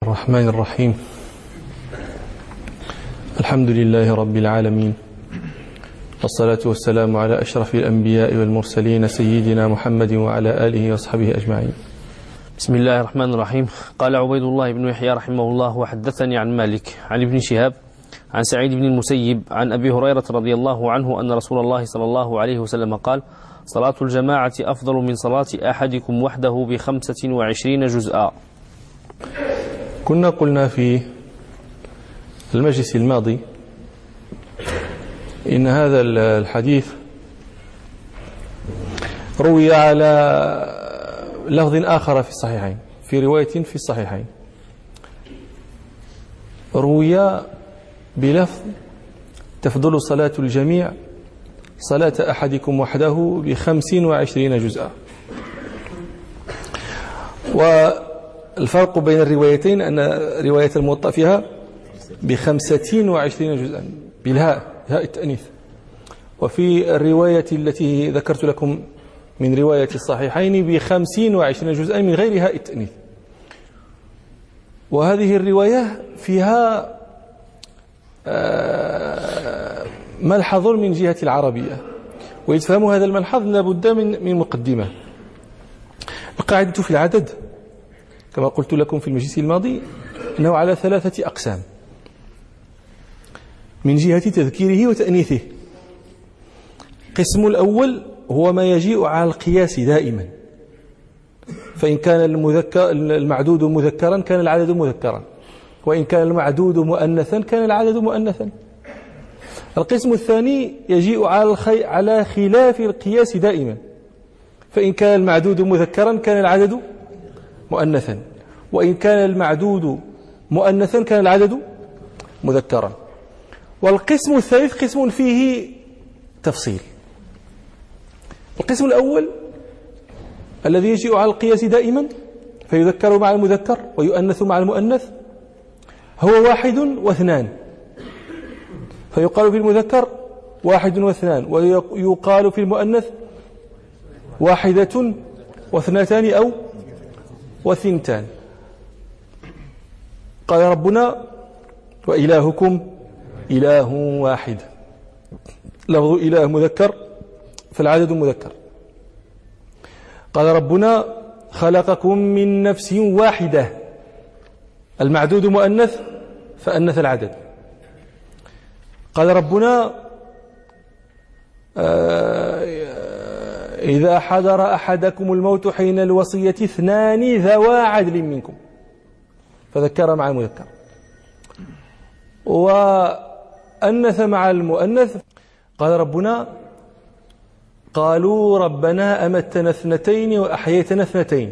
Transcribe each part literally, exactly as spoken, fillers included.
الرحمن الرحيم. الحمد لله رب العالمين، والصلاة والسلام على أشرف الأنبياء والمرسلين سيدنا محمد وعلى آله وصحبه أجمعين. بسم الله الرحمن الرحيم. قال عبيد الله بن يحيى رحمه الله: وحدثني عن مالك عن ابن شهاب عن سعيد بن المسيب عن أبي هريرة رضي الله عنه أن رسول الله صلى الله عليه وسلم قال: صلاة الجماعة أفضل من صلاة أحدكم وحده بخمسة وعشرين جزءا. كنا قلنا في المجلس الماضي إن هذا الحديث روي على لفظ آخر في الصحيحين، في رواية في الصحيحين روي بلفظ: تفضل صلاة الجميع صلاة أحدكم وحده بخمس وعشرين جزءا. والفرق بين الروايتين أن رواية الموطأ فيها بخمسة وعشرين جزءا بالهاء، هاء التأنيث، وفي الرواية التي ذكرت لكم من رواية الصحيحين بخمسين وعشرين جزءا من غير هاء التأنيث. وهذه الرواية فيها ملحظ من جهة العربية، ويتفهم هذا الملحظ لابد من من مقدمة. القاعدة في العدد كما قلت لكم في المجلس الماضي أنه على ثلاثة أقسام من جهة تذكيره وتأنيثه. القسم الأول هو ما يجيء على القياس دائما، فإن كان المذكر المعدود مذكرا كان العدد مذكرا، وإن كان المعدود مؤنثا كان العدد مؤنثا. القسم الثاني يجيء على الخي... على خلاف القياس دائما، فإن كان المعدود مذكرا كان العدد مؤنثا، وإن كان المعدود مؤنثا كان العدد مذكرا. والقسم الثالث قسم فيه تفصيل. القسم الأول الذي يجيء على القياس دائما فيذكر مع المذكر ويؤنث مع المؤنث هو واحد واثنان، فيقال في المذكر واحد واثنان، ويقال في المؤنث واحدة واثنتان أو وثنتان. قال ربنا: وإلهكم إله واحد. لفظ إله مذكر فالعدد مذكر. قال ربنا: خلقكم من نفس واحدة. المعدود مؤنث فأنث العدد. قال ربنا: إذا حضر أحدكم الموت حين الوصية اثنان ذوا عدل منكم، فذكر مع المذكر. وأنث مع المؤنث. قال ربنا: قالوا ربنا أمتنا اثنتين وأحييتنا اثنتين.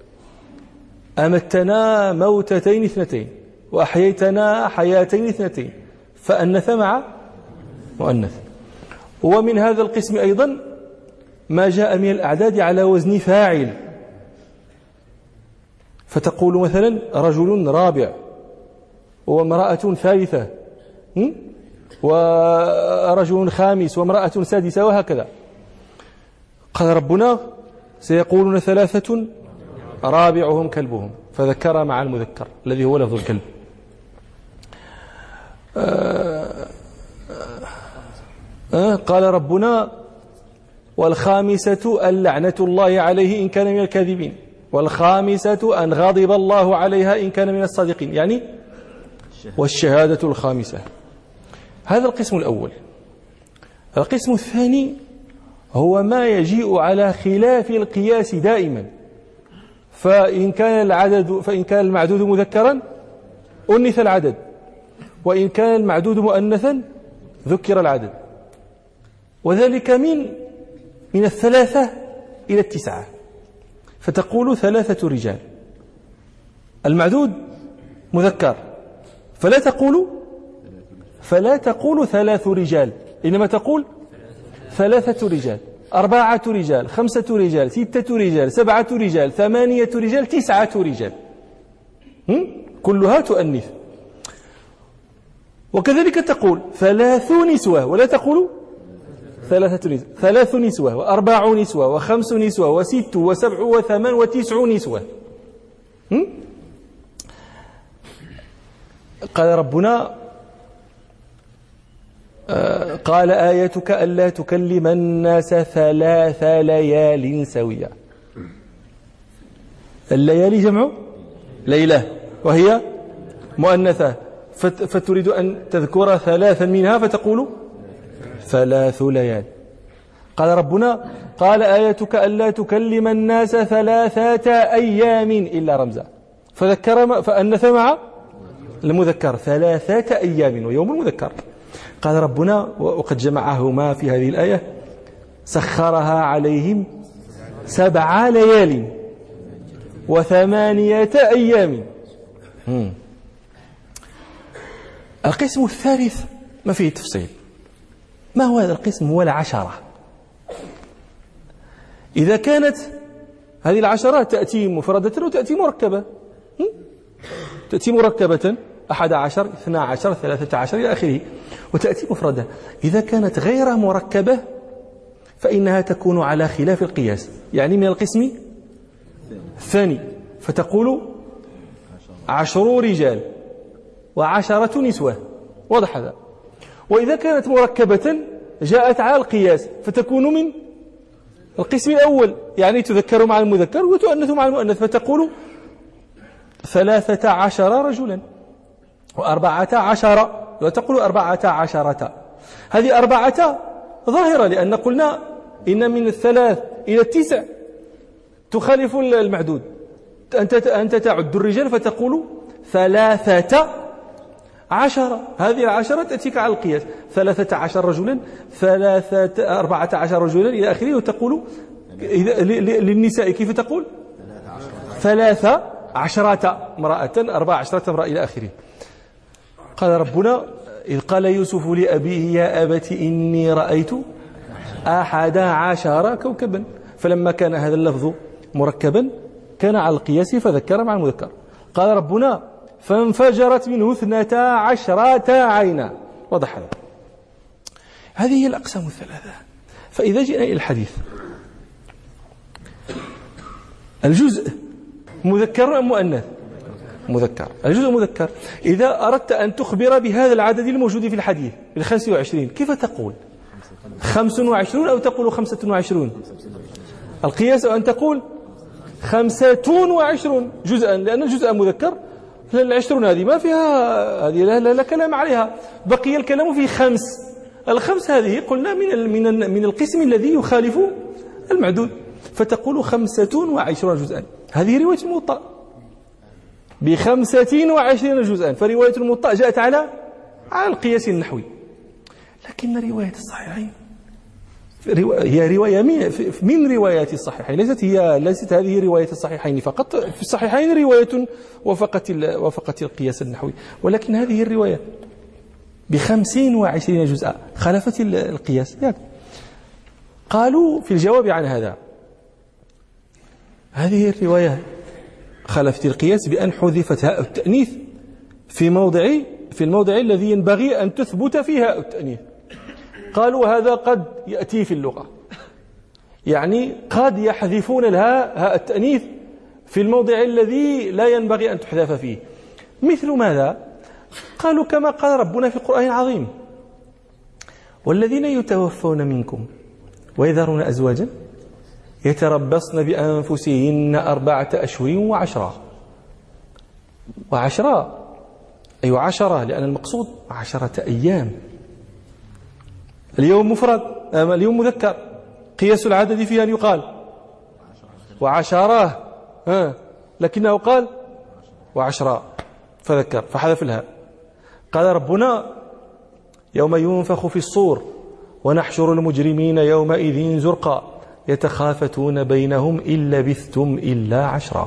أمتنا موتتين اثنتين وأحييتنا حياتين اثنتين، فأنث مع مؤنث. ومن هذا القسم أيضا ما جاء من الأعداد على وزن فاعل، فتقول مثلا رجل رابع وامرأة ثالثة، ورجل خامس وامرأة سادسة، وهكذا. قال ربنا: سيقولون ثلاثة رابعهم كلبهم، فذكر مع المذكر الذي هو لفظ الكلب. آه آه قال ربنا: والخامسة اللعنة الله عليه إن كان من الكاذبين، والخامسة أن غضب الله عليها إن كان من الصادقين، يعني والشهادة الخامسة. هذا القسم الأول. القسم الثاني هو ما يجيء على خلاف القياس دائما، فإن كان العدد فإن كان المعدود مذكرا أنث العدد، وإن كان المعدود مؤنثا ذكر العدد، وذلك من من الثلاثة إلى التسعة. فتقول ثلاثة رجال، المعدود مذكر، فلا تقول فلا تقول ثلاث رجال، إنما تقول ثلاثة رجال، أربعة رجال، خمسة رجال، ستة رجال، سبعة رجال، ثمانية رجال، تسعة رجال، كلها تؤنث. وكذلك تقول ثلاث نسوة، ولا تقول ثلاثة نسوة، ثلاث نسوة وأربع نسوة وخمس نسوة وست وسبع وثمان وتسع نسوة. قال ربنا قال آيتك ألا تكلم الناس ثلاث ليال سويا. الليالي جمع ليلة وهي مؤنثة، فتريد أن تذكر ثلاثا منها فتقول ثلاث ليال. قال ربنا قال آيتك ألا تكلم الناس ثلاثة أيام إلا رمزا، فذكر فأنث مع المذكر ثلاثة أيام ويوم المذكر. قال ربنا وقد جمعهما في هذه الآية سخرها عليهم سبع ليال وثمانية أيام. مم. القسم الثالث ما فيه تفصيل. ما هو هذا القسم؟ هو العشرة. إذا كانت هذه العشرة تأتي مفردة وتأتي مركبة، تأتي مركبة أحد عشر اثنى عشر ثلاثة عشر إلى آخره، وتأتي مفردة. إذا كانت غير مركبة فإنها تكون على خلاف القياس، يعني من القسم الثاني، فتقول عشر رجال وعشرة نسوة، واضح هذا. وإذا كانت مركبة جاءت على القياس فتكون من القسم الأول، يعني تذكر مع المذكر وتؤنث مع المؤنث، فتقول ثلاثة عشر رجلا وأربعة عشر، وتقول أربعة عشرة. هذه أربعة ظاهرة، لأن قلنا إن من الثلاث إلى التسع تخالف المعدود. أنت أنت تعد الرجال فتقول ثلاثة عشر، هذه العشرة تأتيك على القياس، ثلاثة عشر رجلا ثلاثة أربعة عشر رجلا إلى آخره. وتقول للنساء كيف تقول؟ ثلاثة عشرة امرأة، أربعة عشرة امرأة إلى آخره. قال ربنا إذ قال يوسف لأبيه يا أبت إني رأيت أحد عشر كوكبا، فلما كان هذا اللفظ مركبا كان على القياس فذكر مع المذكر. قال ربنا فانفجرت منه اثنتا عشرة عينا، وضح هذا. هذه هي الأقسام الثلاثة. فإذا جئنا إلى الحديث، الجزء مذكر أم مؤنث؟ مذكر. الجزء مذكر. إذا أردت أن تخبر بهذا العدد الموجود في الحديث بالخمس وعشرين كيف تقول؟ خمس وعشرون أو تقول خمسة وعشرون؟ القياس أن تقول خمسة وعشرون جزءا، لأن الجزء مذكر. العشرون هذه ما فيها، هذه لا, لا, لا كلام عليها، بقي الكلام في خمس. الخمس هذه قلنا من من من القسم الذي يخالف المعدود، فتقول خمسة وعشرون جزءا. هذه رواية الموطأ بخمسة وعشرين جزءا، فرواية الموطأ جاءت على على القياس النحوي. لكن رواية الصحيحين هي رواية من روايات الصحيحين، ليست هي ليست هذه رواية الصحيحين فقط. في الصحيحين رواية وفقت وفقت القياس النحوي، ولكن هذه الرواية بخمسين وعشرين جزءا خالفت القياس. قالوا في الجواب عن هذا هذه الرواية خالفت القياس بأن حذفت هاء التأنيث في موضع في الموضع الذي ينبغي أن تثبت فيه هاء التأنيث. قالوا هذا قد يأتي في اللغة، يعني قد يحذفون الهاء هاء التأنيث في الموضع الذي لا ينبغي أن تحذف فيه. مثل ماذا؟ قالوا كما قال ربنا في القرآن العظيم والذين يتوفون منكم ويذرون أزواجا يتربصن بأنفسهن أربعة أشهر وعشرة. وعشرة أي أيوة عشرة، لأن المقصود عشرة أيام. اليوم مفرد، اليوم مذكر، قياس العدد فيها أن يقال وعشرة، لكنه قال وعشرة فذكر فحذف الهاء. قال ربنا يوم ينفخ في الصور ونحشر المجرمين يومئذ زرقا يتخافتون بينهم إن لبثتم إلا عشرا.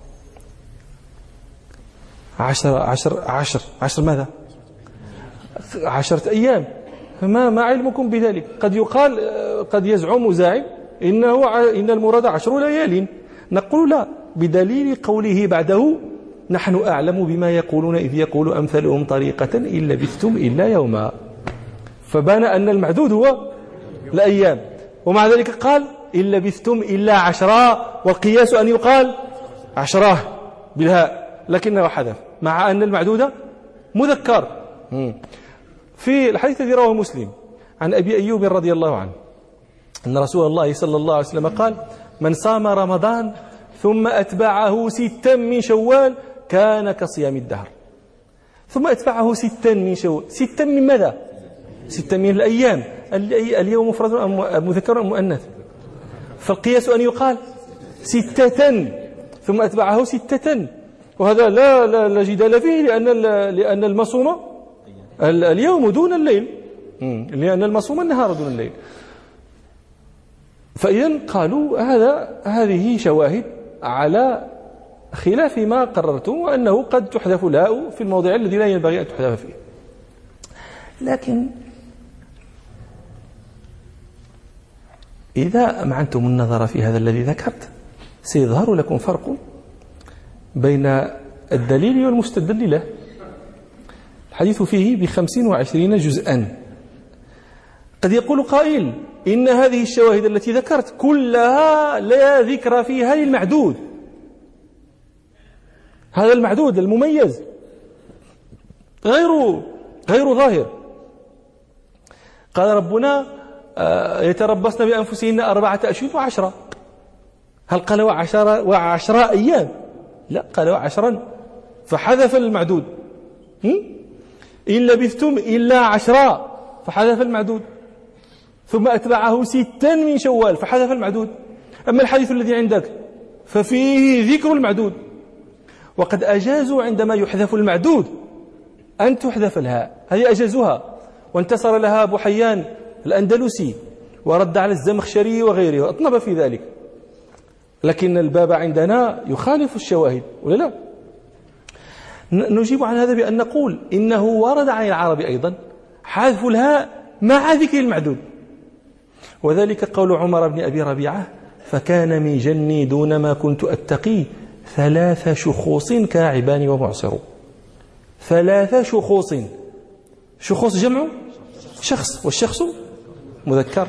عشر عشر عشر عشر ماذا؟ عشرة أيام. ما ما علمكم بذلك؟ قد يقال قد يزعم زاعم إنه إن المراد عشر ليال، نقول لا، بدليل قوله بعده نحن أعلم بما يقولون إذ يقول أمثلهم طريقة إن لبثتم إلا يوما. فبان أن المعدود هو الأيام، ومع ذلك قال إن لبثتم إلا عشرا، والقياس أن يقال عشرة بالهاء، لكنه حذف مع أن المعدود مذكر. في الحديث الذي رواه مسلم عن أبي أيوب رضي الله عنه أن رسول الله صلى الله عليه وسلم قال: من صام رمضان ثم أتبعه ستا من شوال كان كصيام الدهر. ثم أتبعه ستا من شوال، ستا من ماذا؟ ستا من الأيام. اليوم مفرد أم مذكر أم مؤنث؟ فالقياس أن يقال ستة ثم أتبعه ستة، وهذا لا لا, لا جدال فيه، لأن لأن المصوم اليوم دون الليل، لأن المصوم النهار دون الليل. فإذا قالوا هذا هذه شواهد على خلاف ما قررتم، وأنه قد تحذف الهاء في الموضع الذي لا ينبغي أن تحذف فيه. لكن إذا أمعنتم النظر في هذا الذي ذكرت سيظهر لكم فرق بين الدليل والمستدل له. الحديث فيه بخمسين وعشرين جزءا. قد يقول قائل: إن هذه الشواهد التي ذكرت كلها لا ذكر فيها للمعدود، هذا المعدود المميز غير غير ظاهر. قال ربنا: يتربصن بأنفسهن أربعة أشهر وعشرة. هل قال وعشرة وعشرة أيام؟ لا، قال وعشرا فحذف المعدود. إن لبثتم إلا عشرا فحذف المعدود. ثم أتبعه ستا من شوال فحذف المعدود. أما الحديث الذي عندك ففيه ذكر المعدود، وقد أجازوا عندما يحذف المعدود أن تحذف الهاء، هذه أجازوها، وانتصر لها أبو حيان الأندلسي ورد على الزمخشري وغيره وأطنب في ذلك. لكن الباب عندنا يخالف الشواهد ولا لا؟ نجيب عن هذا بأن نقول إنه ورد عن العرب أيضا حذف الهاء مع ذكر المعدود، وذلك قول عمر بن أبي ربيعة: فكان من جني دون ما كنت أتقي ثلاث شخوص كاعبان ومعصر. ثلاث شخوص، شخوص جمع شخص، والشخص مذكر،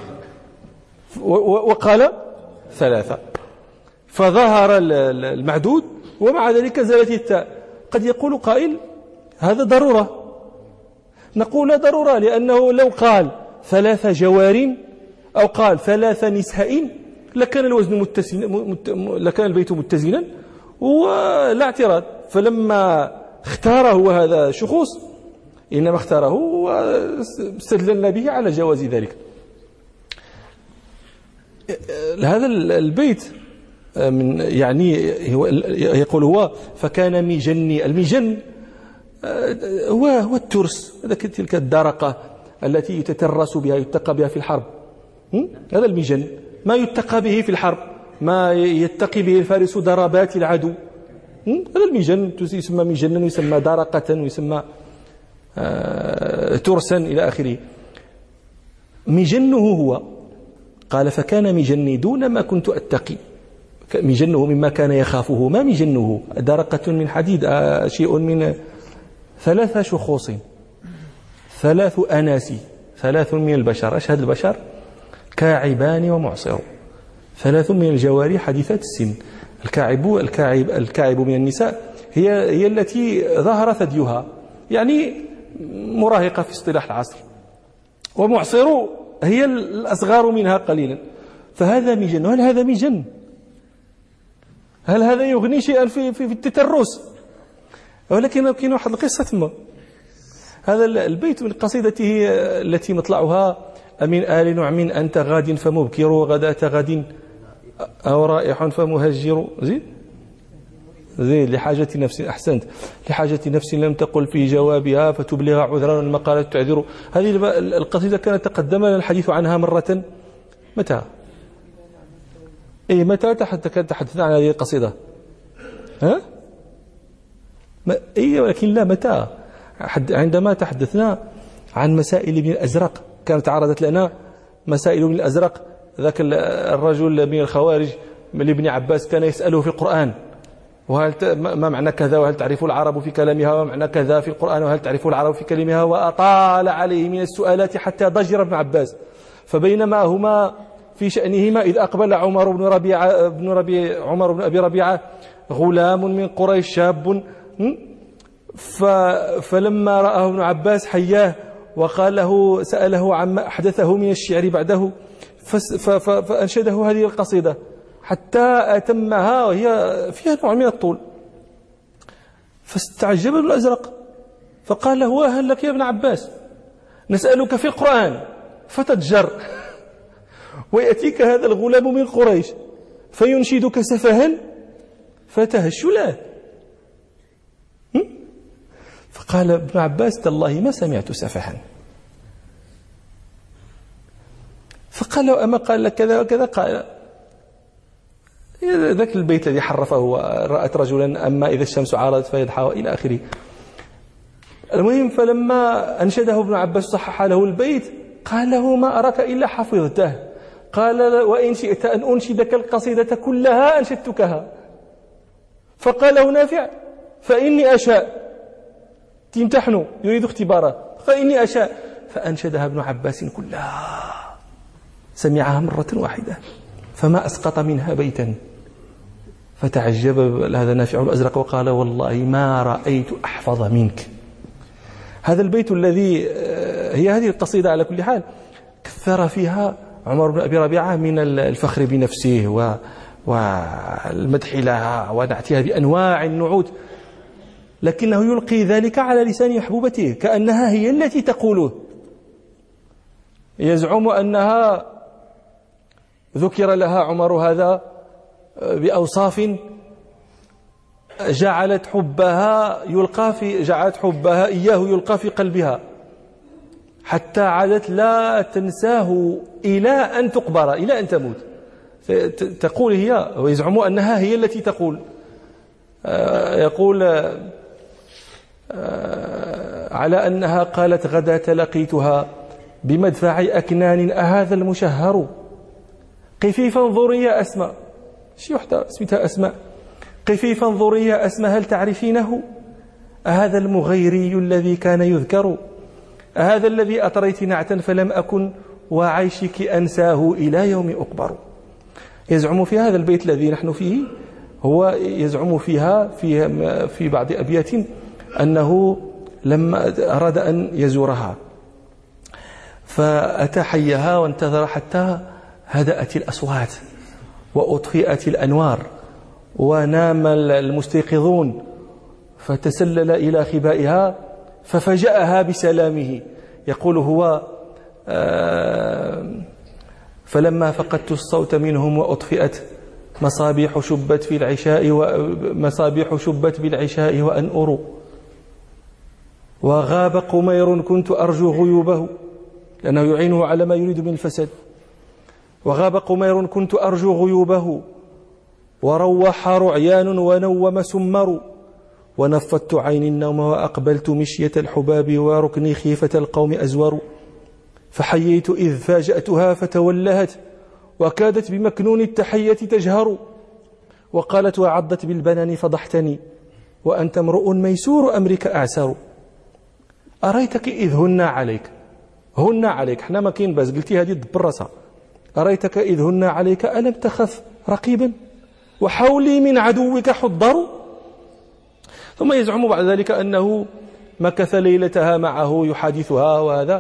وقال ثلاثة، فظهر المعدود ومع ذلك زالت التاء. قد يقول قائل: هذا ضرورة. نقول لا ضرورة، لأنه لو قال ثلاث جوار أو قال ثلاث نساء لكان الوزن متزن، لكان البيت متزنا ولا اعتراض. فلما اختاره هو هذا شخوص إنما اختاره واستدللنا به على جواز ذلك. هذا البيت من يعني يقول هو فكان ميجني. الميجن هو هو الترس، تلك الدرقة التي يتترس بها يتقى بها في الحرب. هذا الميجن، ما يتقى به في الحرب، ما يتقي به الفارس ضربات العدو. هذا الميجن يسمى ميجنا، ويسمى درقة، ويسمى ترسا إلى آخره. ميجنه هو قال: فكان ميجني دون ما كنت أتقي. ميجنه مما كان يخافه، ما ميجنه درقة من حديد، شيء من ثلاث شخوص، ثلاث أناسي، ثلاث من البشر، أشهد البشر، كاعبان ومعصر، ثلاث من الجواري حديثات السن. الكاعب الكاعب الكاعب من النساء هي هي التي ظهر ثديها، يعني مراهقة في اصطلاح العصر، ومعصر هي الأصغر منها قليلا. فهذا ميجن. هل هذا ميجن؟ هل هذا يغني شيئا في في, في التترس؟ ولكن كاين واحد القصة ثم هذا البيت من قصيدته التي مطلعها: أمن آل نعم أنت غاد فمبكر غداة غد أو رائح فمهجر. زيد زيد لحاجة نفس، أحسنت، لحاجة نفس لم تقل في جوابها فتبلغ عذرا والمقالة تعذر. هذه القصيدة كانت تقدم لنا الحديث عنها مرة. متى؟ إيه متى تحدثنا عن هذه القصيدة؟ ها؟ إيه ولكن لا، متى؟ عندما تحدثنا عن مسائل ابن الأزرق، كانت عرضت لنا مسائل ابن الأزرق، ذاك الرجل من الخوارج من ابن عباس كان يسأله في القرآن: وهل ما معنى كذا، وهل تعرف العرب في كلامها، وما معنى كذا في القرآن، وهل تعرف العرب في كلامها، وأطال عليه من السؤالات حتى ضجر ابن عباس. فبينما هما في شأنهما إذ أقبل عمر بن ربيعة بن ربيع عمر بن أبي ربيعة غلام من قريش شاب فلما رآه ابن عباس حياه وقال له سأله عما أحدثه من الشعر بعده فأنشده هذه القصيدة حتى أتمها وهي فيها نوع من الطول. فاستعجب ابن الأزرق فقال له وهل لك يا ابن عباس، نسألك في القرآن فتتجر ويأتيك هذا الغلام من قريش فينشدك سفها فتهش له. فقال ابن عباس تالله ما سمعت سفها. فقال له أما قال لك كذا وكذا؟ قال ذاك البيت الذي حرفه ورأت رجلا أما إذا الشمس عارضت فيضحى إلى آخره. المهم فلما أنشده ابن عباس صحح له البيت قال له ما أراك إلا حفظته. قال وإن شئت أن أنشدك القصيدة كلها أنشدتكها. فقال له نافع فإني أشاء، تمتحن يريد اختباره، فإني أشاء. فأنشدها ابن عباس كلها سمعها مرة واحدة فما أسقط منها بيتا. فتعجب هذا نافع الأزرق وقال والله ما رأيت أحفظ منك. هذا البيت الذي هي هذه القصيدة على كل حال كثر فيها عمر بن أبي ربيعة من الفخر بنفسه والمدح لها ونعتها بأنواع النعوت، لكنه يلقي ذلك على لسان محبوبته كأنها هي التي تقوله. يزعم أنها ذكر لها عمر هذا بأوصاف جعلت حبها يلقى في جعلت حبها إياه يلقى في قلبها حتى عادت لا تنساه إلى أن تقبر، إلى أن تموت. تقول هي ويزعم أنها هي التي تقول. يقول على أنها قالت غدا لقيتها بمدفع أكنان أهذا المشهر قفي فانظري يا أسماء. شي وحدة اسمها أسماء. قفي فانظري يا أسماء هل تعرفينه أهذا المغيري الذي كان يذكر أهذا الذي أطريت نعتا فلم أكن وعيشك أنساه إلى يوم أقبر. يزعم في هذا البيت الذي نحن فيه هو يزعم فيها في في بعض أبيات أنه لما أراد أن يزورها فأتى حيها وانتظر حتى هدأت الأصوات وأطفئت الأنوار ونام المستيقظون، فتسلل إلى خبائها ففجأها بسلامه. يقول هو فلما فقدت الصوت منهم وأطفئت مصابيح شبت في العشاء ومصابيح شبت بالعشاء وأن أروا وغاب قمير كنت أرجو غيوبه، لأنه يعينه على ما يريد من الفساد. وغاب قمير كنت أرجو غيوبه وروح رعيان ونوم سمر ونفضت عيني النوم وأقبلت مشية الحباب وركني خيفة القوم أزور. فحييت إذ فاجأتها فتولهت وكادت بمكنون التحية تجهر وقالت وعضت بالبنان فضحتني وأنت امرؤ ميسور أمرك أعسر. أريتك إذ هن عليك هن عليك احنا ما كاين باس قلتي هذه دبر راسها. أريتك إذ هن عليك ألم تخف رقيبا وحولي من عدوك حضر. ثم يزعم بعد ذلك أنه مكث ليلتها معه يحادثها وهذا،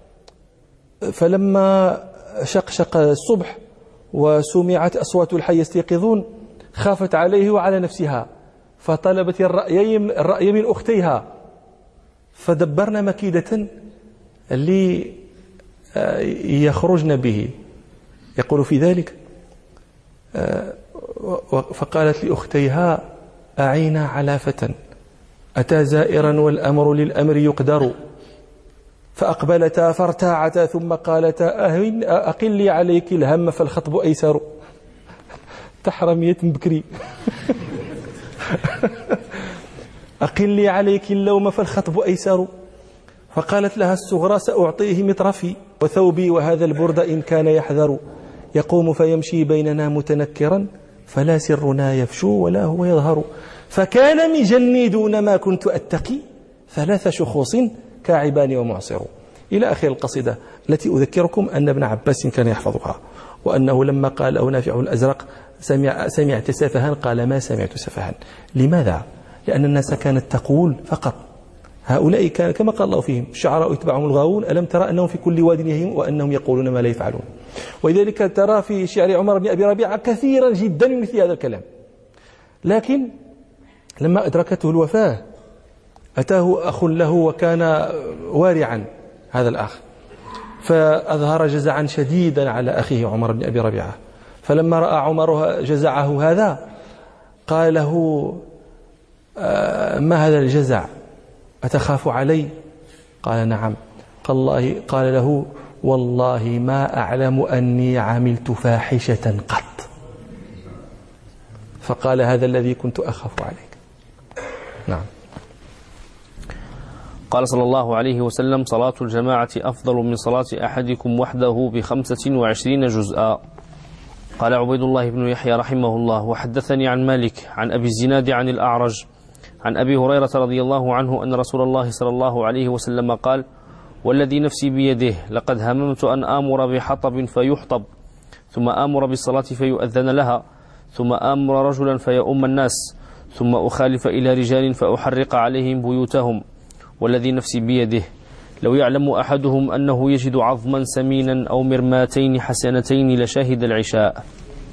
فلما شقشق الصبح وسمعت أصوات الحي يستيقظون خافت عليه وعلى نفسها فطلبت الرأي الرأي من أختيها فدبرنا مكيدة اللي يخرجن به. يقول في ذلك فقالت لأختيها أعينا على فتى أتى زائرا والأمر للأمر يقدر. فأقبلتا فارتاعتا ثم قالتا أقلي عليك الهم فالخطب أيسر. تحرمية بكري. أقلي عليك اللوم فالخطب أيسر. فقالت لها الصغرى سأعطيه مطرفي وثوبي وهذا البرد إن كان يحذر. يقوم فيمشي بيننا متنكرا فلا سرنا يفشو ولا هو يظهر. فكان مجني دون ما كنت أتقي ثلاث شخوص كاعبان ومعصر. إلى آخر القصيدة التي أذكركم أن ابن عباس كان يحفظها، وأنه لما قال أو نافع الأزرق سمع سمعت سفها قال ما سمعت سفها. لماذا؟ لأن الناس كانت تقول فقط هؤلاء كان كما قال الله فيهم الشعراء يتبعهم الغاوون ألم ترى أنهم في كل واد يهيمون وأنهم يقولون ما لا يفعلون. ولذلك ترى في شعر عمر بن أبي ربيعة كثيرا جدا من مثل هذا الكلام. لكن لما أدركته الوفاة أتاه أخ له وكان وارعا هذا الأخ، فأظهر جزعا شديدا على أخيه عمر بن أبي ربيعة. فلما رأى عمر جزعه هذا قال له ما هذا الجزع، أتخاف علي؟ قال نعم. قال, الله قال له والله ما أعلم أني عملت فاحشة قط. فقال هذا الذي كنت أخاف عليك. نعم. قال صلى الله عليه وسلم صلاة الجماعة أفضل من صلاة أحدكم وحده بخمسة وعشرين جزءا. قال عبيد الله بن يحيى رحمه الله وحدثني عن مالك عن أبي الزناد عن الأعرج عن أبي هريرة رضي الله عنه أن رسول الله صلى الله عليه وسلم قال والذي نفسي بيده لقد هممت أن آمر بحطب فيحطب ثم آمر بالصلاة فيؤذن لها ثم آمر رجلا فيؤم الناس ثم أخالف إلى رجال فأحرق عليهم بيوتهم والذي نفسي بيده لو يعلم أحدهم أنه يجد عظما سمينا أو مرماتين حسنتين لشهد العشاء.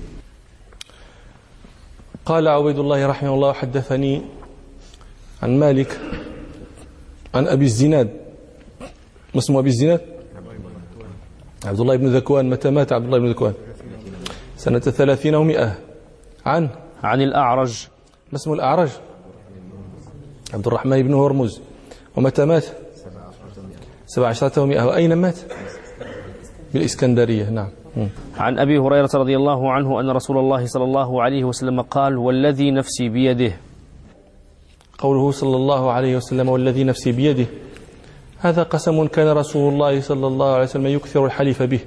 قال عبيد الله رحمه الله حدثني عن مالك عن أبي الزناد. ما اسمه أبي الزناد؟ عبد الله بن ذكوان. متى مات عبد الله بن ذكوان؟ سنة ثلاثين ومئة. عن عن الأعرج. ما اسمه الأعرج؟ عبد الرحمن بن هرمز. ومتى مات؟ سبع عشرة ومئة. وأين مات؟ بالإسكندرية. نعم. عن أبي هريرة رضي الله عنه أن رسول الله صلى الله عليه وسلم قال والذي نفسي بيده. قوله صلى الله عليه وسلم والذي نفسي بيده هذا قسم كان رسول الله صلى الله عليه وسلم يكثر الحلف به،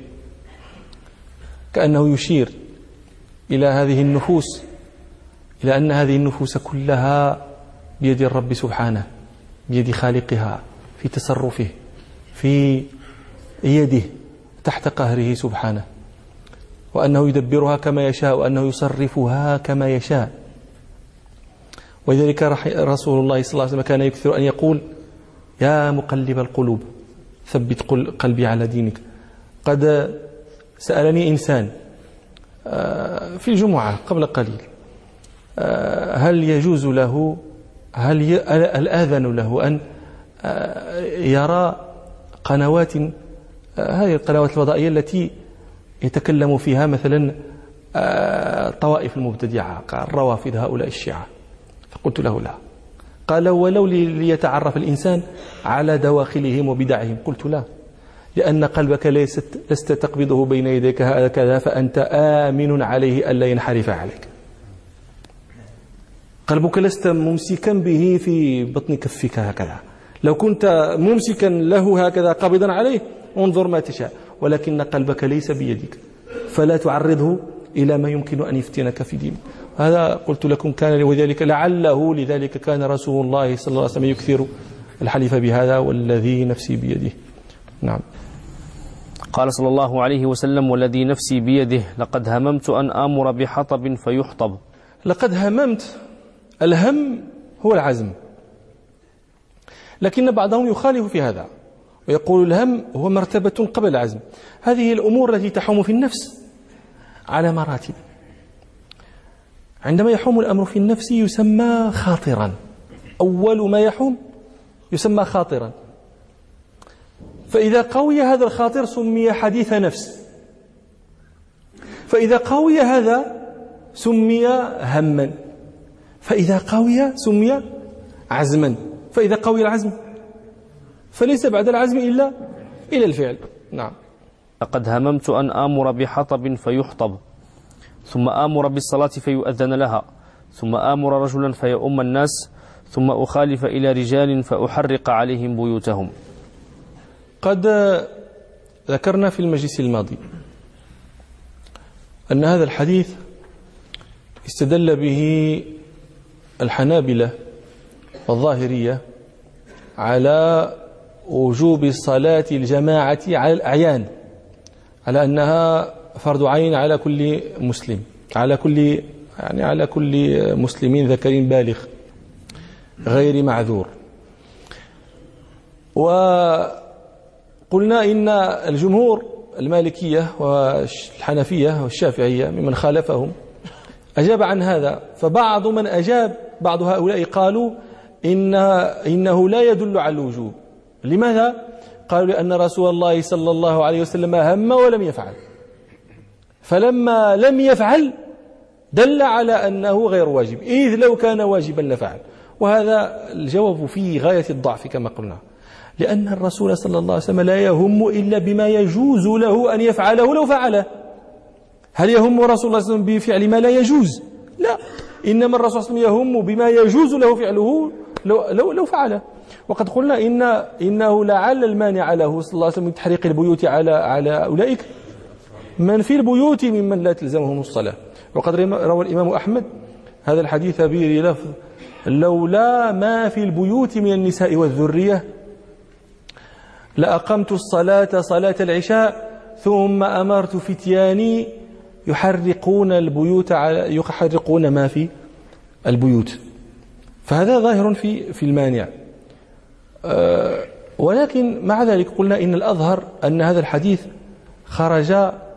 كأنه يشير إلى هذه النفوس، إلى أن هذه النفوس كلها بيد الرب سبحانه، بيد خالقها، في تصرفه، في يده، تحت قهره سبحانه، وأنه يدبرها كما يشاء، وأنه يصرفها كما يشاء. ولذلك رسول الله صلى الله عليه وسلم كان يكثر أن يقول يا مقلب القلوب ثبت قلبي على دينك. قد سألني إنسان في الجمعة قبل قليل هل يجوز له، هل الآذن له أن يرى قنوات، هذه القنوات الفضائية التي يتكلم فيها مثلا طوائف المبتدعة، الروافض هؤلاء الشيعة. فقلت له لا. قال ولو ليتعرف الإنسان على دواخلهم وبدعهم. قلت لا، لأن قلبك ليست لست تقبضه بين يديك هكذا فأنت آمن عليه ألا ينحرف عليك. قلبك لست ممسكا به في بطن كفك هكذا، لو كنت ممسكا له هكذا قابضا عليه انظر ما تشاء، ولكن قلبك ليس بيدك، فلا تعرضه إلى ما يمكن أن يفتنك في دينك. هذا قلت لكم كان، وذلك لعله لذلك كان رسول الله صلى الله عليه وسلم يكثر الحلف بهذا والذي نفسي بيده. نعم. قال صلى الله عليه وسلم والذي نفسي بيده لقد هممت أن آمر بحطب فيحطب. لقد هممت، الهم هو العزم، لكن بعضهم يخالف في هذا ويقول الهم هو مرتبة قبل العزم. هذه الأمور التي تحوم في النفس على مراتب. عندما يحوم الأمر في النفس يسمى خاطرا، أول ما يحوم يسمى خاطرا، فإذا قوي هذا الخاطر سمي حديث نفس، فإذا قوي هذا سمي هما، فإذا قوي سمي عزما، فإذا قوي العزم فليس بعد العزم إلا إلى الفعل. نعم. لقد هممت أن آمر بحطب فيحطب ثم آمر بالصلاة فيؤذن لها ثم آمر رجلا فيؤم الناس ثم أخالف إلى رجال فأحرق عليهم بيوتهم. قد ذكرنا في المجلس الماضي أن هذا الحديث استدل به الحنابلة والظاهرية على وجوب صلاة الجماعة على الأعيان، على أنها فرض عين على كل مسلم، على كل يعني على كل مسلم ذكر بالغ غير معذور. وقلنا إن الجمهور المالكية والحنفية والشافعية ممن خالفهم أجاب عن هذا، فبعض من أجاب بعض هؤلاء قالوا إن إنه لا يدل على الوجوب. لماذا؟ قالوا لأن رسول الله صلى الله عليه وسلم هم ولم يفعل، فلما لم يفعل دل على أنه غير واجب، إذ لو كان واجبا لفعل. وهذا الجواب فيه غاية الضعف كما قلنا، لأن الرسول صلى الله عليه وسلم لا يهم إلا بما يجوز له أن يفعله لو فعله. هل يهم رسول الله صلى الله عليه وسلم بفعل ما لا يجوز؟ لا، إنما الرسول صلى الله عليه وسلم يهم بما يجوز له فعله لو, لو, لو فعله. وقد قلنا إن إنه لعل المانع له صلى الله عليه وسلم من تحريق البيوت على على أولئك من في البيوت ممن لا تلزمهم الصلاة. وقد روى الإمام أحمد هذا الحديث بلفظ: لولا ما في البيوت من النساء والذرية لأقمت الصلاة صلاة العشاء ثم أمرت فتياني يحرقون البيوت على يحرقون ما في البيوت. فهذا ظاهر في في المانع. أه ولكن مع ذلك قلنا إن الأظهر أن هذا الحديث خرج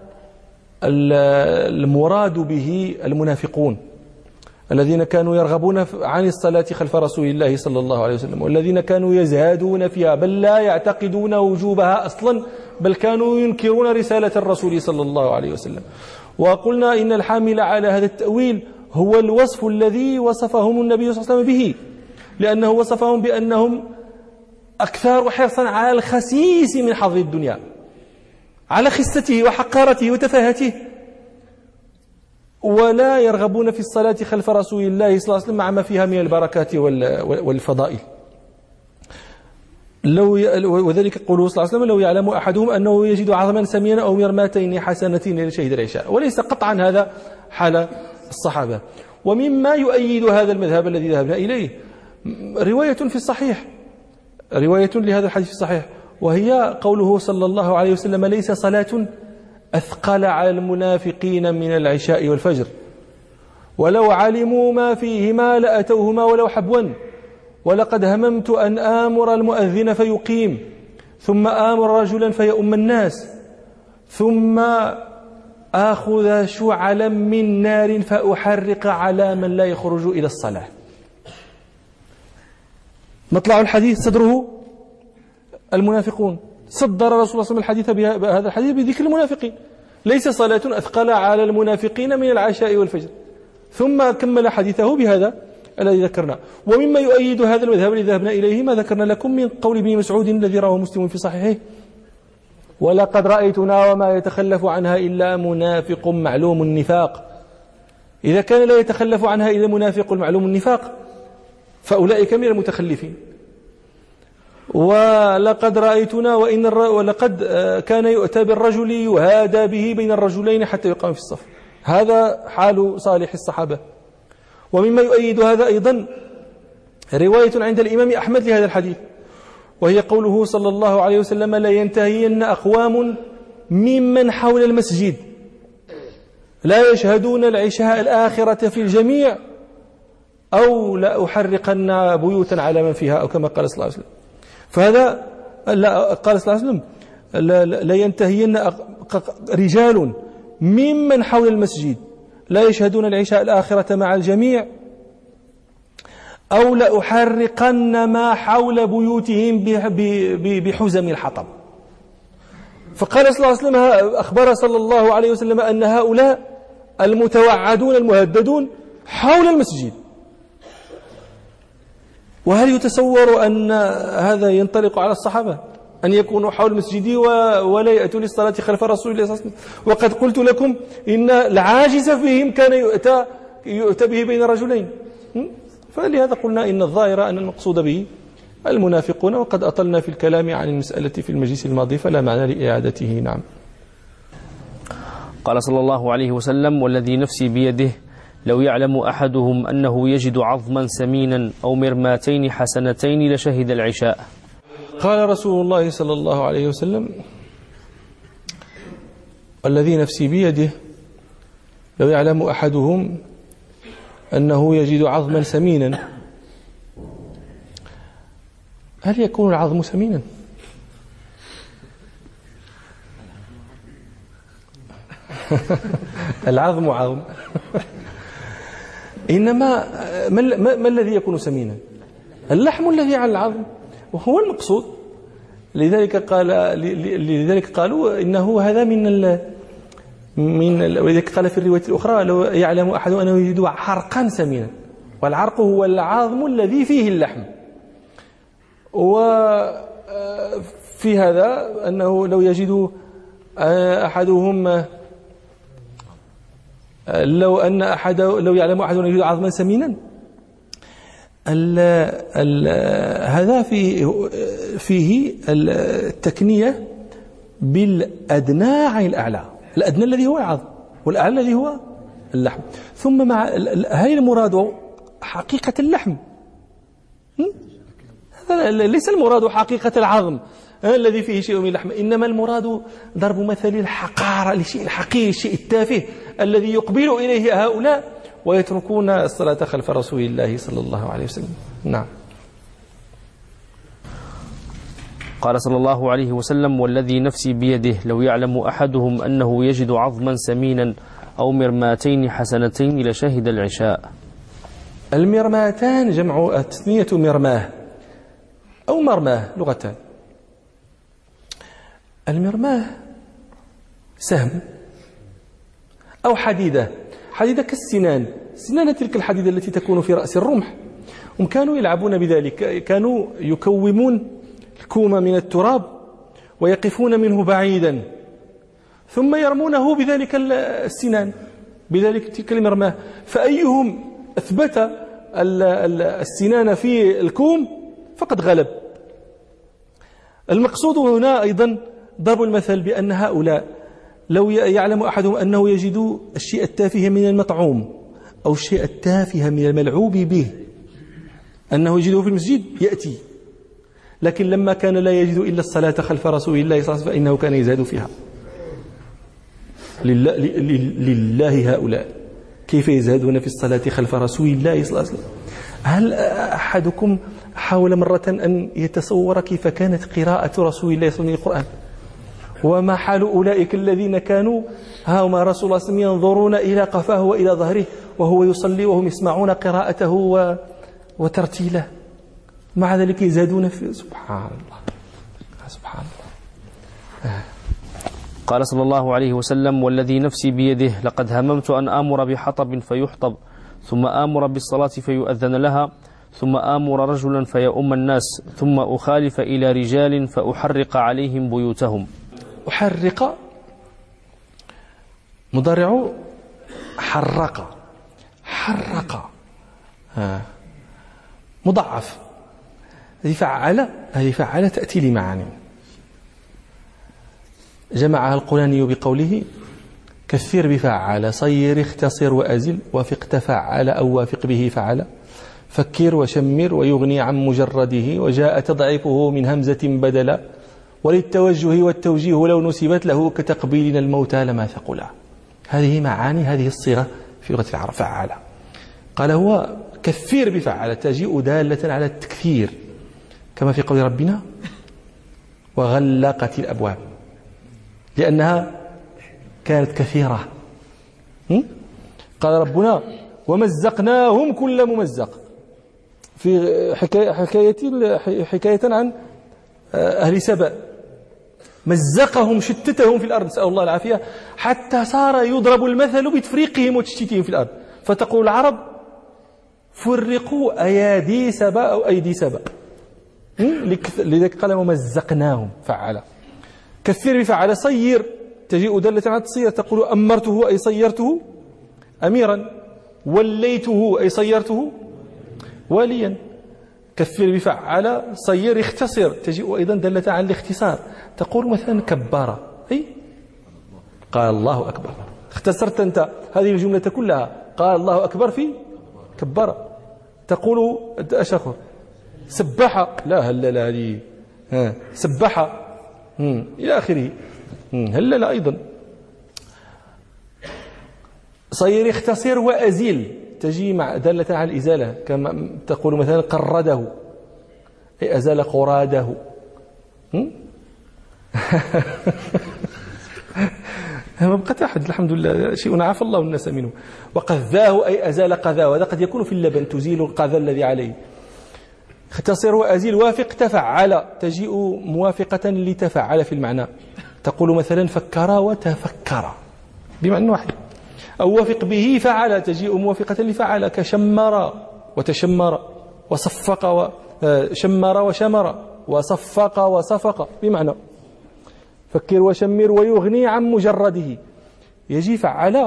المراد به المنافقون الذين كانوا يرغبون عن الصلاة خلف رسول الله صلى الله عليه وسلم، والذين كانوا يزهدون فيها بل لا يعتقدون وجوبها أصلا، بل كانوا ينكرون رسالة الرسول صلى الله عليه وسلم. وقلنا إن الحامل على هذا التأويل هو الوصف الذي وصفهم النبي صلى الله عليه وسلم به، لأنه وصفهم بأنهم أكثر حرصا على الخسيس من حظ الدنيا، على خسته وحقارته وتفاهته، ولا يرغبون في الصلاة خلف رسول الله صلى الله عليه وسلم مع ما فيها من البركات والفضائل. لو وذلك قوله صلى الله عليه وسلم: لو يعلم أحدهم أنه يجد عظما سمينا أو مرماتين حسنتين لشهد العشاء. وليس قطعا هذا حال الصحابة. ومما يؤيد هذا المذهب الذي ذهبنا إليه رواية في الصحيح، رواية لهذا الحديث في الصحيح، وهي قوله صلى الله عليه وسلم: ليس صلاة أثقل على المنافقين من العشاء والفجر، ولو علموا ما فيهما لأتوهما ولو حبوا، ولقد هممت أن آمر المؤذن فيقيم، ثم آمر رجلا فيؤم الناس، ثم آخذ شعلا من نار فأحرق على من لا يخرج إلى الصلاة. مطلع الحديث صدره المنافقون، صدر رسول الله صلى الله عليه وسلم الحديث بهذا الحديث بذكر المنافقين: ليس صلاة أثقل على المنافقين من العشاء والفجر، ثم كمل حديثه بهذا الذي ذكرنا. ومما يؤيد هذا المذهب الذي ذهبنا إليه ما ذكرنا لكم من قول ابن مسعود الذي رواه مسلم في صحيحه: ولقد رأيتنا وما يتخلف عنها إلا منافق معلوم النفاق. إذا كان لا يتخلف عنها إلا منافق معلوم النفاق فأولئك من المتخلفين. ولقد رأيتنا وإن الر... ولقد كان يؤتى بالرجل يهادى به بين الرجلين حتى يقام في الصف. هذا حال صالح الصحابة. ومما يؤيد هذا أيضا رواية عند الإمام أحمد لهذا الحديث، وهي قوله صلى الله عليه وسلم: لا ينتهين أقوام ممن حول المسجد لا يشهدون العشاء الآخرة في الجميع أو لا أحرقن بيوتا على من فيها، أو كما قال صلى الله عليه وسلم. فهذا لا قال صلى الله عليه وسلم: لا, لا ينتهين رجال ممن حول المسجد لا يشهدون العشاء الآخرة مع الجميع أو لأحرقن ما حول بيوتهم بحزم الحطب. فقال صلى الله عليه وسلم، أخبر صلى الله عليه وسلم أن هؤلاء المتوعدون المهددون حول المسجد. وهل يتصور أن هذا ينطلق على الصحابة أن يكونوا حول المسجد ولا يأتوا للصلاة خلف رسول الله صلى الله عليه وسلم؟ وقد قلت لكم إن العاجز فيهم كان يؤتى, يؤتى به بين رجلين. فلهذا قلنا إن الظاهر أن المقصود به المنافقون. وقد أطلنا في الكلام عن المسألة في المجلس الماضي فلا معنى لإعادته. نعم. قال صلى الله عليه وسلم: والذي نفسي بيده لو يعلم أحدهم أنه يجد عظما سمينا أو مرماتين حسنتين لشهد العشاء. قال رسول الله صلى الله عليه وسلم: والذي نفسي بيده لو يعلم أحدهم أنه يجد عظما سمينا هل يكون العظم سمينا؟ العظم عظم. إنما ما, ما, ما الذي يكون سمينا؟ اللحم الذي على العظم، وهو المقصود. لذلك قال لذلك قالوا إنه هذا من ال من ولذلك قال في الرواية الأخرى: لو يعلم أحد أنه يجد عرقا سمينا، والعرق هو العظم الذي فيه اللحم. وفي هذا أنه لو يجد أحدهم لو أن أحد لو يعلم أحد أنه يجد عظما سمينا، ال ال هذا فيه فيه التكنية بالأدنى عن الأعلى، الأدنى الذي هو العظم والأعلى الذي هو اللحم. ثم مع هاي المراد حقيقة اللحم، هذا ليس المراد حقيقة العظم الذي فيه شيء من اللحم، إنما المراد ضرب مثل الحقارة لشيء الحقير، الشيء التافه الذي يقبل إليه هؤلاء ويتركون الصلاة خلف رسول الله صلى الله عليه وسلم. نعم. قال صلى الله عليه وسلم: والذي نفسي بيده لو يعلم أحدهم أنه يجد عظما سمينا أو مرماتين حسنتين لشهد العشاء. المرماتان جمع تثنية مرماه أو مرماه لغتان. المرماه سهم أو حديدة، حديدة كالسنان، سنان تلك الحديدة التي تكون في رأس الرمح. هم كانوا يلعبون بذلك، كانوا يكومون الكوم من التراب ويقفون منه بعيدا ثم يرمونه بذلك السنان، بذلك تلك المرماه، فأيهم أثبت السنان في الكوم فقد غلب. المقصود هنا أيضا ضرب المثل بأن هؤلاء لو يعلم أحدهم أنه يجد الشيء التافه من المطعوم أو الشيء التافه من الملعوب به، أنه يجده في المسجد يأتي، لكن لما كان لا يجد إلا الصلاة خلف رسول الله صلى الله عليه وسلم فإنه كان يزهد فيها. لله, لله هؤلاء كيف يزهدون في الصلاة خلف رسول الله صلى الله عليه وسلم؟ هل أحدكم حاول مرة أن يتصور كيف كانت قراءة رسول الله صلى الله عليه وسلم للقرآن؟ وما حال أولئك الذين كانوا هاهما رسول الله صلى الله عليه وسلم ينظرون إلى قفاه وإلى ظهره وهو يصلي وهم يسمعون قراءته وترتيله، مع ذلك يزهدون في. سبحان الله سبحان الله. قال صلى الله عليه وسلم: والذي نفسي بيده لقد هممت أن آمر بحطب فيحطب، ثم آمر بالصلاة فيؤذن لها، ثم آمر رجلا فيؤم الناس، ثم أخالف إلى رجال فأحرق عليهم بيوتهم. أحرق مضارع حرق، حرق ها مضاعف، هذه فعالة، هذه فعالة تأتي لمعاني. جمعها القرآني بقوله: كثير بفعل، صير اختصر وأزل، وافق تفعل أو وافق به فعل، فكر وشمر ويغني عن مجرده، وجاء تضعيفه من همزة بدلا، وللتوجه والتوجيه لو نسبت له كتقبيلنا الموتى لما ثقلا. هذه معاني هذه الصيغة في لغة العرب فعالة. قال هو كثير بفعل، تجيء دالة على التكثير، كما في قول ربنا: وغلقت الأبواب، لأنها كانت كثيرة. قال ربنا: ومزقناهم كل ممزق، في حكاية, حكاية, حكاية عن أهل سبأ، مزقهم شتتهم في الأرض، نسأل الله العافية، حتى صار يضرب المثل بتفريقهم وتشتيتهم في الأرض، فتقول العرب: فرقوا أيادي سبأ أو أيدي سبأ. لذلك قال: ومزقناهم فعل. كثير بفعل، صير تجيء دالة على التصير، تقول: أمرته أي صيرته أميرا، وليته أي صيرته واليا. كثير بفعل، صير اختصر، تجيء أيضا دالة على الاختصار، تقول مثلا: كبارة أي قال الله أكبر. اختصرت أنت هذه الجملة كلها، قال الله أكبر في كبارة. تقول أشخر سبحة، لا هلا لا هذه سبحة إلى آخره، هلا لا أيضا. صير اختصر وأزيل، تجي مع دالة على الإزالة، كما تقول مثلا: قرده أي أزال قراده. ما بقت أحد الحمد لله، شيء عافى الله الناس منه. وقذاه أي أزال قذاه، وهذا قد يكون في اللبن، تزيل القذى الذي عليه. تصير وأزيل وافق تفعل، تجيء موافقة لتفعل في المعنى. تقول مثلا فكر وتفكر بمعنى واحد. أو وافق به فعل، تجيء موافقة لفعل، كشمر وتشمر وصفق وشمر وشمر وصفق وصفق بمعنى. فكر وشمر ويغني عن مجرده، يجي فعل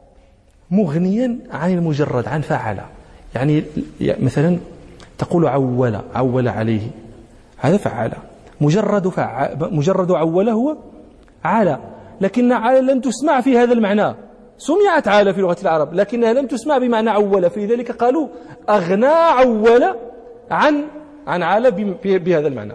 مغنيا عن المجرد، عن فعل. يعني مثلا تقول عول، عول عليه، هذا فعل. مجرد فعل، مجرد عول هو على، لكن على لم تسمع في هذا المعنى. سمعت على في لغة العرب لكنها لم تسمع بمعنى عول، فلذلك قالوا أغنى عول عن عن على بهذا المعنى.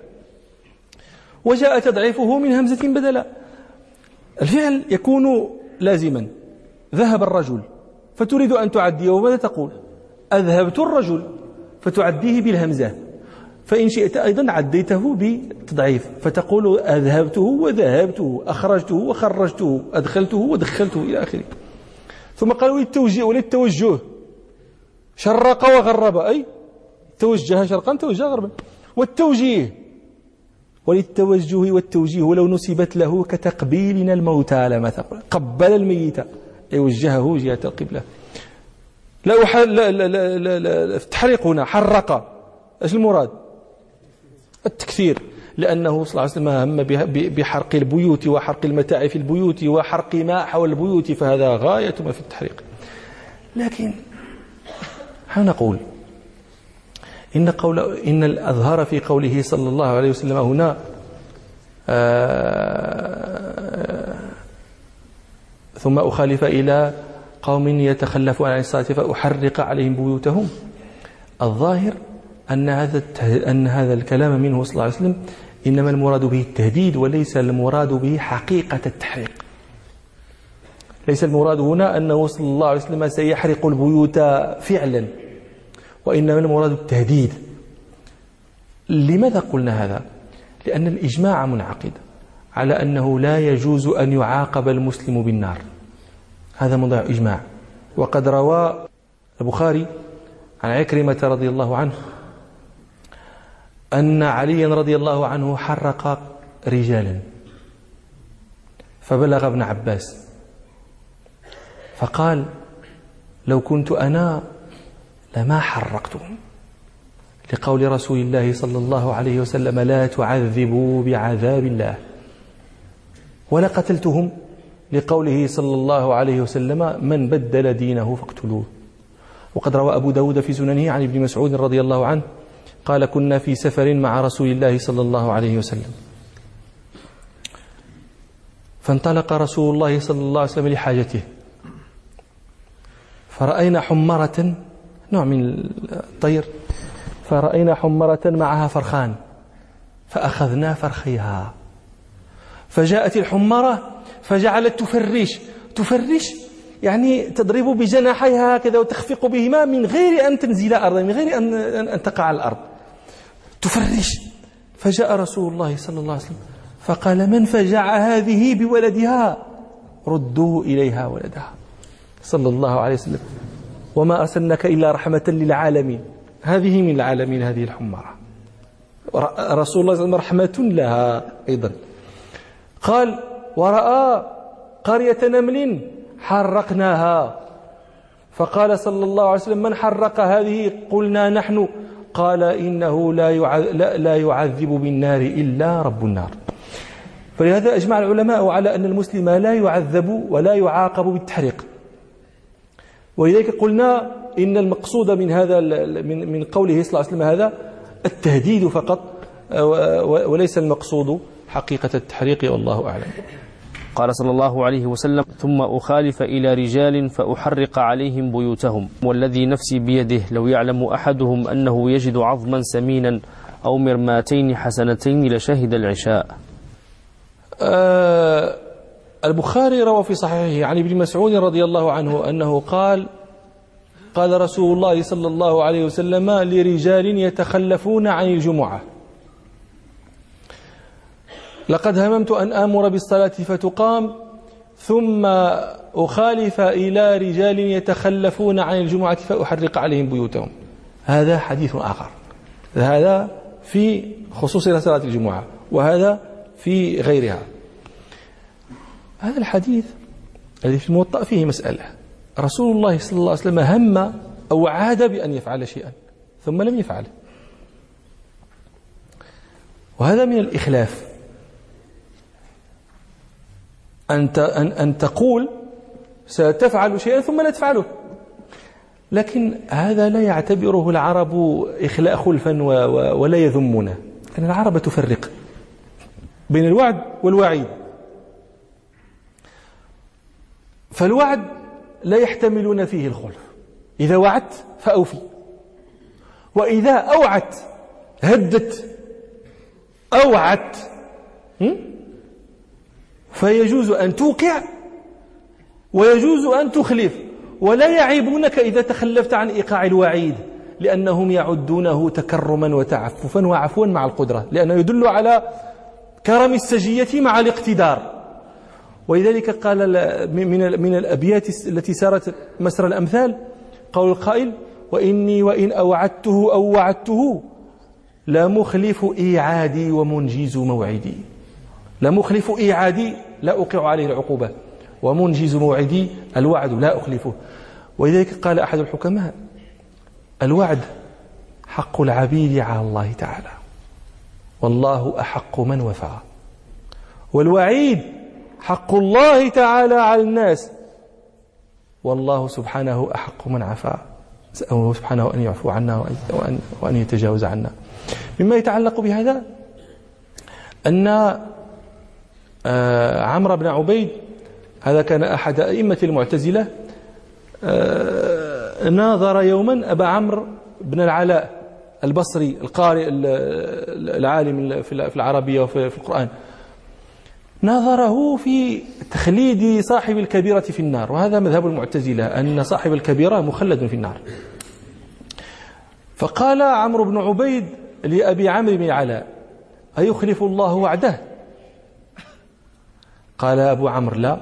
وجاء تضعيفه من همزة بدلا. الفعل يكون لازما، ذهب الرجل فتريد أن تعديه، وماذا تقول؟ أذهبت الرجل، فتعديه بالهمزة. فإن شئت أيضا عديته بتضعيف، فتقول أذهبته وذهبته، أخرجته وخرجته، أدخلته ودخلته إلى آخره. ثم قالوا للتوجيه وللتوجه، شرق وغرب، أي توجه شرقا توجه غربا. والتوجيه وللتوجه والتوجيه، ولو نسبت له كتقبيلنا الموتى لما تقول قبل الميت، أي وجهه جهة القبلة. لا أحل لا لا لا لا لا التحريق هنا حرق، ايش المراد؟ التكثير، لأنه صلى الله عليه وسلم هم بحرق البيوت وحرق المتاع في البيوت وحرق ما حول البيوت، فهذا غاية ما في التحريق. لكن نقول إن قول إن الأظهر في قوله صلى الله عليه وسلم هنا ثم أخالف إلى قوم يتخلفون عن الصلاة فأحرق عليهم بيوتهم. الظاهر أن هذا أن هذا الكلام منه صلى الله عليه وسلم إنما المراد به التهديد، وليس المراد به حقيقة التحريق. ليس المراد هنا أنه صلى الله عليه وسلم سيحرق البيوت فعلا، وإنما المراد التهديد. لماذا قلنا هذا؟ لأن الإجماع منعقد على أنه لا يجوز أن يعاقب المسلم بالنار، هذا موضوع إجماع. وقد روى البخاري عن عكرمة رضي الله عنه أن عليا رضي الله عنه حرق رجالا، فبلغ ابن عباس فقال لو كنت أنا لما حرقتهم، لقول رسول الله صلى الله عليه وسلم لا تعذبوا بعذاب الله، ولا قتلتهم لقوله صلى الله عليه وسلم من بدل دينه فاقتلوه. وقد روى أبو داود في سننه عن ابن مسعود رضي الله عنه قال كنا في سفر مع رسول الله صلى الله عليه وسلم، فانطلق رسول الله صلى الله عليه وسلم لحاجته، فرأينا حمرة، نوع من الطير، فرأينا حمرة معها فرخان فأخذنا فرخيها، فجاءت الحمرة فجعلت تفرش تفرش يعني تضرب بجناحيها هكذا وتخفق بهما من غير أن تنزل أرضا، من غير أن أن تقع على الأرض، تفرش. فجاء رسول الله صلى الله عليه وسلم فقال من فجع هذه بولدها؟ ردوا إليها ولدها صلى الله عليه وسلم، وما أرسلناك إلا رحمة للعالمين. هذه من العالمين، هذه الحمرة، رسول الله صلى الله عليه وسلم رحمة لها أيضا. قال ورأى قرية نمل حرقناها، فقال صلى الله عليه وسلم من حرق هذه؟ قلنا نحن. قال إنه لا يعذب بالنار إلا رب النار. فلهذا أجمع العلماء على أن المسلم لا يعذب ولا يعاقب بالتحريق. ولذلك قلنا إن المقصود من هذا من من قوله صلى الله عليه وسلم هذا التهديد فقط، وليس المقصود حقيقة التحريق، والله أعلم. قال صلى الله عليه وسلم ثم أخالف إلى رجال فأحرق عليهم بيوتهم، والذي نفسي بيده لو يعلم أحدهم أنه يجد عظما سمينا أو مرماتين حسنتين لشهد العشاء. آه البخاري روى في صحيحه عن ابن مسعود رضي الله عنه أنه قال قال رسول الله صلى الله عليه وسلم لرجال يتخلفون عن الجمعة، لقد هممت أن آمر بالصلاة فتقام ثم أخالف إلى رجال يتخلفون عن الجمعة فأحرق عليهم بيوتهم. هذا حديث آخر، هذا في خصوص صلاة الجمعة وهذا في غيرها. هذا الحديث الذي في الموطأ فيه مسألة. رسول الله صلى الله عليه وسلم هم أو عاد بأن يفعل شيئا ثم لم يفعله، وهذا من الإخلاف. أنت أن, أن تقول ستفعل شيئا ثم لا تفعله، لكن هذا لا يعتبره العرب إخلاء خلفا ولا يذمونه، لأن العرب تفرق بين الوعد والوعيد. فالوعد لا يحتملون فيه الخلف، إذا وعدت فأوفي، وإذا أوعدت هدت أوعدت فيجوز أن توقع ويجوز أن تخلف، ولا يعيبونك إذا تخلفت عن إيقاع الوعيد، لأنهم يعدونه تكرما وتعففا وعفوا مع القدرة، لأنه يدل على كرم السجية مع الاقتدار. ولذلك قال من من الأبيات التي سارت مسر الأمثال قول القائل: وإني وإن أوعدته أو وعدته لمخلف إيعادي ومنجز موعدي. لمخلف إيعادي لا أوقع عليه العقوبة، ومنجز موعدي الوعد لا أخلفه. ولذلك قال أحد الحكماء: الوعد حق العبيد على الله تعالى، والله أحق من وفى، والوعيد حق الله تعالى على الناس، والله سبحانه أحق من عفا، نسأله سبحانه أن يعفو عنا وأن, وأن يتجاوز عنا. مما يتعلق بهذا أن عمرو بن عبيد، هذا كان أحد أئمة المعتزلة، ناظر يوما أبا عمرو بن العلاء البصري القارئ العالم في العربية وفي القرآن، ناظره في تخليد صاحب الكبيرة في النار، وهذا مذهب المعتزلة أن صاحب الكبيرة مخلد في النار. فقال عمرو بن عبيد لأبي عمرو بن العلاء: أيخلف الله وعده؟ قال أبو عمرو: لا.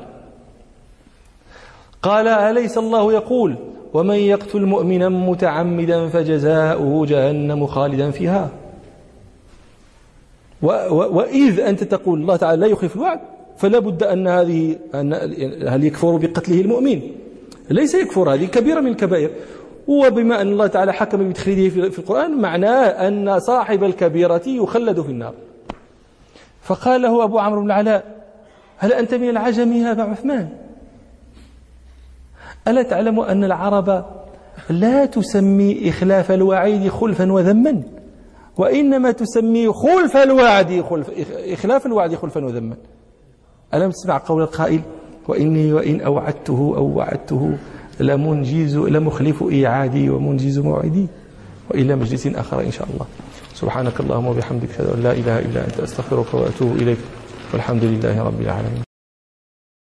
قال: أليس الله يقول: ومن يقتل مؤمنا متعمدا فجزاؤه جهنم خالدا فيها؟ وإذ أنت تقول الله تعالى لا يخلف الوعد، فلا بد أن هذه أن هل يكفر بقتله المؤمن؟ ليس يكفر، هذه كبيرة من الكبائر. وبما أن الله تعالى حكم بتخليده في القرآن معناه أن صاحب الكبيرة يخلد في النار. فقال له أبو عمرو بن العلاء: هل أنت من العجم يا أبا عثمان؟ ألا تعلم أن العرب لا تسمي إخلاف الوعيد خلفا وذما، وإنما تسمي خلف الوعد خلف إخلاف الوعد خلفا وذما؟ ألم تسمع قول القائل: وإني وإن أوعدته أو وعدته لمنجز لمخلف إيعادي ومنجز موعدي؟ وإلى مجلس آخر إن شاء الله. سبحانك اللهم وبحمدك، أشهد أن لا إله إلا أنت، أستغفرك وأتوب إليك، والحمد لله رب العالمين.